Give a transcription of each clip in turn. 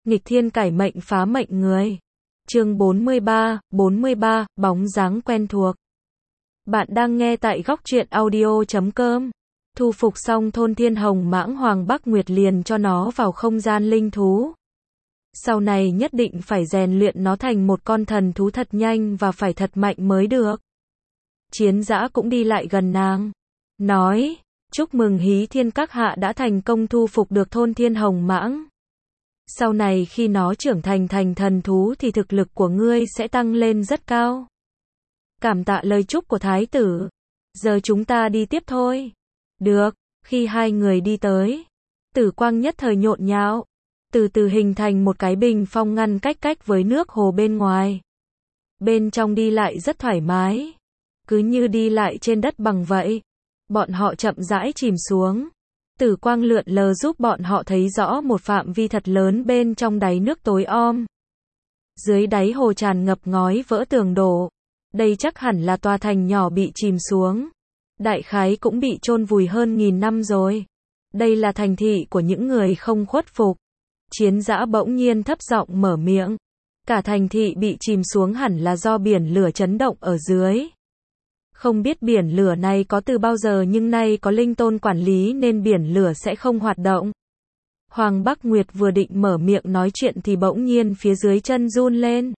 nghịch thiên cải mệnh phá mệnh người. Chương 43, bóng dáng quen thuộc. Bạn đang nghe tại góc truyện audio.com. Thu phục xong thôn Thiên Hồng Mãng, Hoàng Bắc Nguyệt liền cho nó vào không gian linh thú. Sau này nhất định phải rèn luyện nó thành một con thần thú thật nhanh và phải thật mạnh mới được. Chiến Dã cũng đi lại gần nàng, nói, chúc mừng Hí Thiên các hạ đã thành công thu phục được thôn Thiên Hồng Mãng. Sau này khi nó trưởng thành thần thú thì thực lực của ngươi sẽ tăng lên rất cao. Cảm tạ lời chúc của thái tử. Giờ chúng ta đi tiếp thôi. Được, khi hai người đi tới, tử quang nhất thời nhộn nhạo, từ từ hình thành một cái bình phong ngăn cách với nước hồ bên ngoài. Bên trong đi lại rất thoải mái, cứ như đi lại trên đất bằng vậy. Bọn họ chậm rãi chìm xuống. Tử quang lượn lờ giúp bọn họ thấy rõ một phạm vi thật lớn bên trong đáy nước tối om. Dưới đáy hồ tràn ngập ngói vỡ tường đổ. Đây chắc hẳn là tòa thành nhỏ bị chìm xuống. Đại khái cũng bị chôn vùi hơn 1000 năm rồi. Đây là thành thị của những người không khuất phục. Chiến Dã bỗng nhiên thấp giọng mở miệng. Cả thành thị bị chìm xuống hẳn là do biển lửa chấn động ở dưới. Không biết biển lửa này có từ bao giờ, nhưng nay có linh tôn quản lý nên biển lửa sẽ không hoạt động. Hoàng Bắc Nguyệt vừa định mở miệng nói chuyện thì bỗng nhiên phía dưới chân run lên.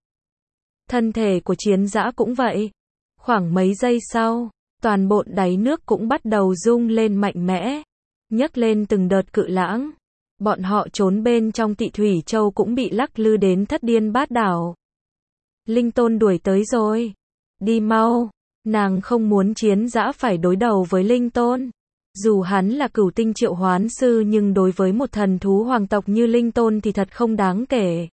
Thân thể của Chiến Dã cũng vậy. Khoảng mấy giây sau, toàn bộ đáy nước cũng bắt đầu rung lên mạnh mẽ, nhấc lên từng đợt cự lãng. Bọn họ trốn bên trong Tị Thủy Châu cũng bị lắc lư đến thất điên bát đảo. Linh tôn đuổi tới rồi. Đi mau. Nàng không muốn Chiến Dã phải đối đầu với linh tôn. Dù hắn là cửu tinh triệu hoán sư nhưng đối với một thần thú hoàng tộc như linh tôn thì thật không đáng kể.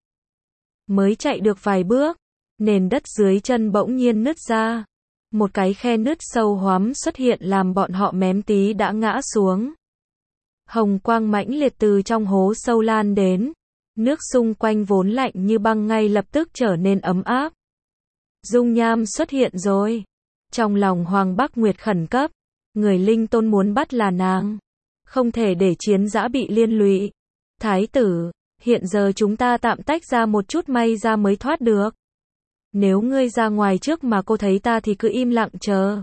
Mới chạy được vài bước, nền đất dưới chân bỗng nhiên nứt ra. Một cái khe nứt sâu hoắm xuất hiện làm bọn họ mém tí đã ngã xuống. Hồng quang mãnh liệt từ trong hố sâu lan đến. Nước xung quanh vốn lạnh như băng ngay lập tức trở nên ấm áp. Dung nham xuất hiện rồi. Trong lòng Hoàng Bắc Nguyệt khẩn cấp, người linh tôn muốn bắt là nàng. Không thể để Chiến Dã bị liên lụy. Thái tử, hiện giờ chúng ta tạm tách ra một chút, may ra mới thoát được. Nếu ngươi ra ngoài trước mà cô thấy ta thì cứ im lặng chờ.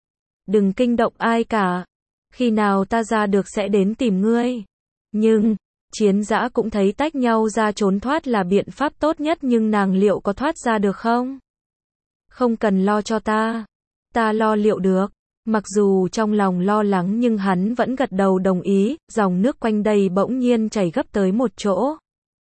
Đừng kinh động ai cả. Khi nào ta ra được sẽ đến tìm ngươi. Nhưng, Chiến Dã cũng thấy tách nhau ra trốn thoát là biện pháp tốt nhất, nhưng nàng liệu có thoát ra được không? Không cần lo cho ta. Ta lo liệu được. Mặc dù trong lòng lo lắng nhưng hắn vẫn gật đầu đồng ý. Dòng nước quanh đây bỗng nhiên chảy gấp tới một chỗ.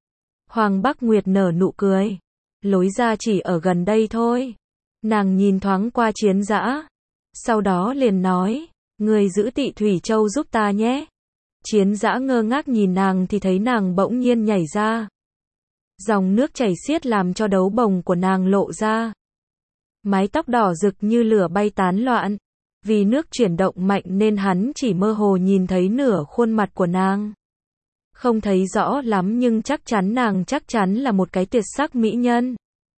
Hoàng Bắc Nguyệt nở nụ cười. Lối ra chỉ ở gần đây thôi. Nàng nhìn thoáng qua Chiến Dã, sau đó liền nói, người giữ Tị Thủy Châu giúp ta nhé. Chiến Dã ngơ ngác nhìn nàng thì thấy nàng bỗng nhiên nhảy ra. Dòng nước chảy xiết làm cho đấu bồng của nàng lộ ra. Mái tóc đỏ rực như lửa bay tán loạn. Vì nước chuyển động mạnh nên hắn chỉ mơ hồ nhìn thấy nửa khuôn mặt của nàng. Không thấy rõ lắm nhưng chắc chắn nàng chắc chắn là một cái tuyệt sắc mỹ nhân.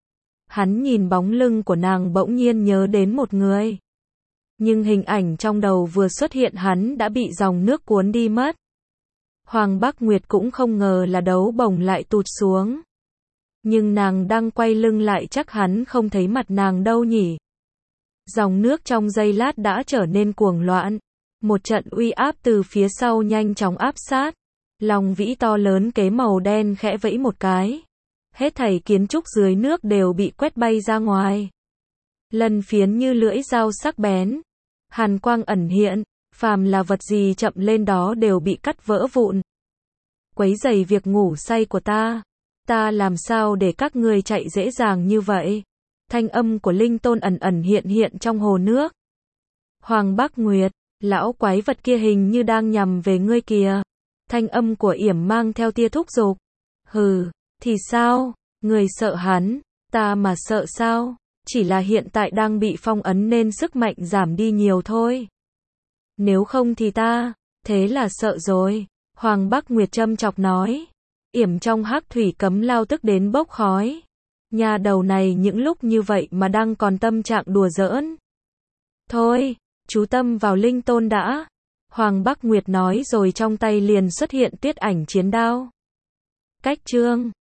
Hắn nhìn bóng lưng của nàng bỗng nhiên nhớ đến một người. Nhưng hình ảnh trong đầu vừa xuất hiện hắn đã bị dòng nước cuốn đi mất. Hoàng Bắc Nguyệt cũng không ngờ là đấu bồng lại tụt xuống. Nhưng nàng đang quay lưng lại chắc hắn không thấy mặt nàng đâu nhỉ. Dòng nước trong giây lát đã trở nên cuồng loạn. Một trận uy áp từ phía sau nhanh chóng áp sát. Long vĩ to lớn kế màu đen khẽ vẫy một cái. Hết thảy kiến trúc dưới nước đều bị quét bay ra ngoài. Lân phiến như lưỡi dao sắc bén. Hàn quang ẩn hiện, phàm là vật gì chậm lên đó đều bị cắt vỡ vụn. Quấy rầy việc ngủ say của ta. Ta làm sao để các ngươi chạy dễ dàng như vậy? Thanh âm của linh tôn ẩn hiện trong hồ nước. Hoàng Bắc Nguyệt, lão quái vật kia hình như đang nhằm về ngươi kìa. Thanh âm của Yểm mang theo tia thúc giục. Hừ, thì sao? Người sợ hắn, ta mà sợ sao? Chỉ là hiện tại đang bị phong ấn nên sức mạnh giảm đi nhiều thôi. Nếu không thì ta, thế là sợ rồi. Hoàng Bắc Nguyệt châm chọc nói. Yểm trong hắc thủy cấm lao tức đến bốc khói. Nhà đầu này những lúc như vậy mà đang còn tâm trạng đùa giỡn. Thôi, chú tâm vào linh tôn đã. Hoàng Bắc Nguyệt nói rồi trong tay liền xuất hiện tuyết ảnh chiến đao. Cách chương